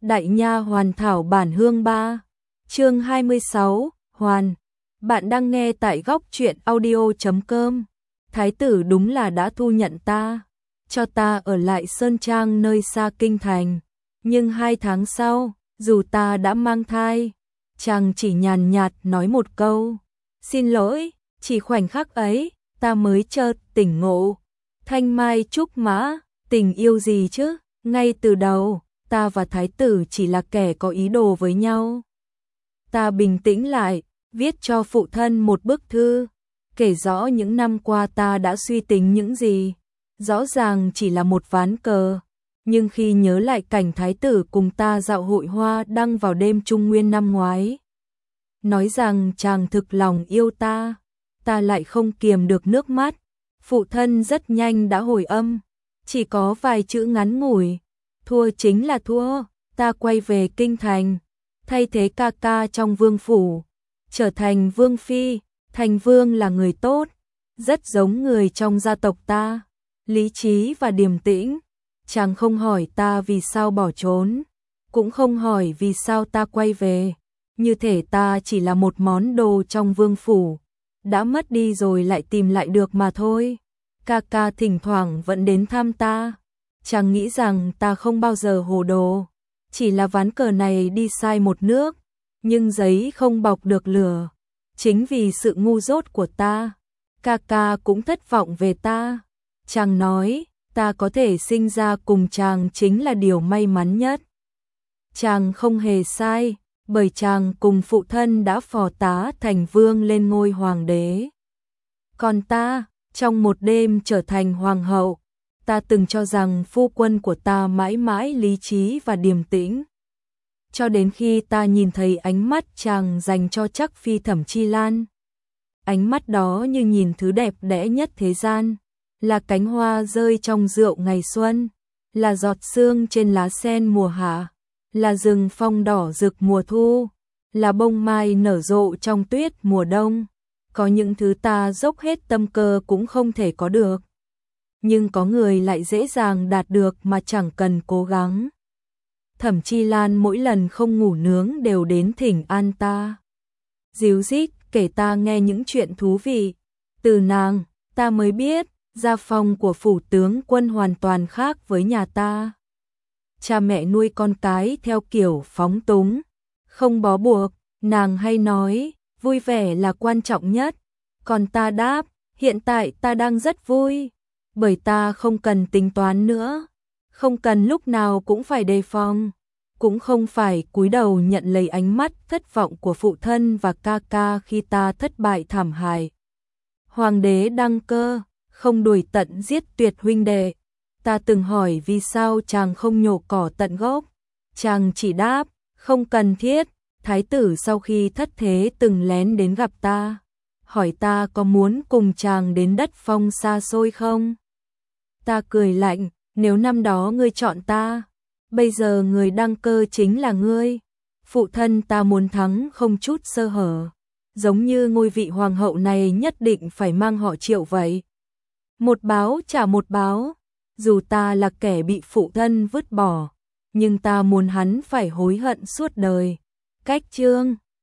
Đại nha hoàn thảo bản hương 3. Chương 26, Hoàn. Bạn đang nghe tại góc truyện audio.com. Thái tử đúng là đã thu nhận ta, cho ta ở lại Sơn Trang nơi xa kinh thành. Nhưng 2 tháng sau, dù ta đã mang thai, chàng chỉ nhàn nhạt nói một câu: xin lỗi. Chỉ khoảnh khắc ấy, ta mới chợt tỉnh ngộ. Thanh mai trúc mã, tình yêu gì chứ? Ngay từ đầu, ta và thái tử chỉ là kẻ có ý đồ với nhau. Ta bình tĩnh lại, viết cho phụ thân một bức thư, kể rõ những năm qua ta đã suy tính những gì. Rõ ràng chỉ là một ván cờ, nhưng khi nhớ lại cảnh thái tử cùng ta dạo hội hoa đăng vào đêm Trung Nguyên năm ngoái, nói rằng chàng thực lòng yêu ta, ta lại không kiềm được nước mắt. Phụ thân rất nhanh đã hồi âm, chỉ có vài chữ ngắn ngủi: thua chính là thua. Ta quay về kinh thành, thay thế ca ca trong vương phủ, trở thành vương phi. Thành vương là người tốt, rất giống người trong gia tộc ta, lý trí và điềm tĩnh. Chàng không hỏi ta vì sao bỏ trốn, cũng không hỏi vì sao ta quay về, như thể ta chỉ là một món đồ trong vương phủ, đã mất đi rồi lại tìm lại được mà thôi. Ca ca thỉnh thoảng vẫn đến thăm ta. Chàng nghĩ rằng ta không bao giờ hồ đồ, chỉ là ván cờ này đi sai một nước, nhưng giấy không bọc được lửa. Chính vì sự ngu dốt của ta, ca ca cũng thất vọng về ta. Chàng nói, ta có thể sinh ra cùng chàng chính là điều may mắn nhất. Chàng không hề sai, bởi chàng cùng phụ thân đã phò tá thành vương lên ngôi hoàng đế. Còn ta, trong một đêm trở thành hoàng hậu. Ta từng cho rằng phu quân của ta mãi mãi lý trí và điềm tĩnh, cho đến khi ta nhìn thấy ánh mắt chàng dành cho Trắc Phi Thẩm Chi Lan. Ánh mắt đó như nhìn thứ đẹp đẽ nhất thế gian, là cánh hoa rơi trong rượu ngày xuân, là giọt sương trên lá sen mùa hạ, là rừng phong đỏ rực mùa thu, là bông mai nở rộ trong tuyết mùa đông. Có những thứ ta dốc hết tâm cơ cũng không thể có được, nhưng có người lại dễ dàng đạt được mà chẳng cần cố gắng. Thẩm Chi Lan mỗi lần không ngủ nướng đều đến thỉnh an ta, díu dít kể ta nghe những chuyện thú vị. Từ nàng, ta mới biết gia phong của phủ tướng quân hoàn toàn khác với nhà ta. Cha mẹ nuôi con cái theo kiểu phóng túng, không bó buộc. Nàng hay nói, vui vẻ là quan trọng nhất. Còn ta đáp, hiện tại ta đang rất vui, bởi ta không cần tính toán nữa, không cần lúc nào cũng phải đề phòng, cũng không phải cúi đầu nhận lấy ánh mắt thất vọng của phụ thân và ca ca khi ta thất bại thảm hại. Hoàng đế đăng cơ, không đuổi tận giết tuyệt huynh đệ. Ta từng hỏi vì sao chàng không nhổ cỏ tận gốc, chàng chỉ đáp, không cần thiết. Thái tử sau khi thất thế từng lén đến gặp ta, hỏi ta có muốn cùng chàng đến đất phong xa xôi không. Ta cười lạnh, nếu năm đó ngươi chọn ta, bây giờ người đăng cơ chính là ngươi. Phụ thân ta muốn thắng không chút sơ hở, giống như ngôi vị hoàng hậu này nhất định phải mang họ Triệu vậy. Một báo trả một báo, dù ta là kẻ bị phụ thân vứt bỏ, nhưng ta muốn hắn phải hối hận suốt đời. Cách chương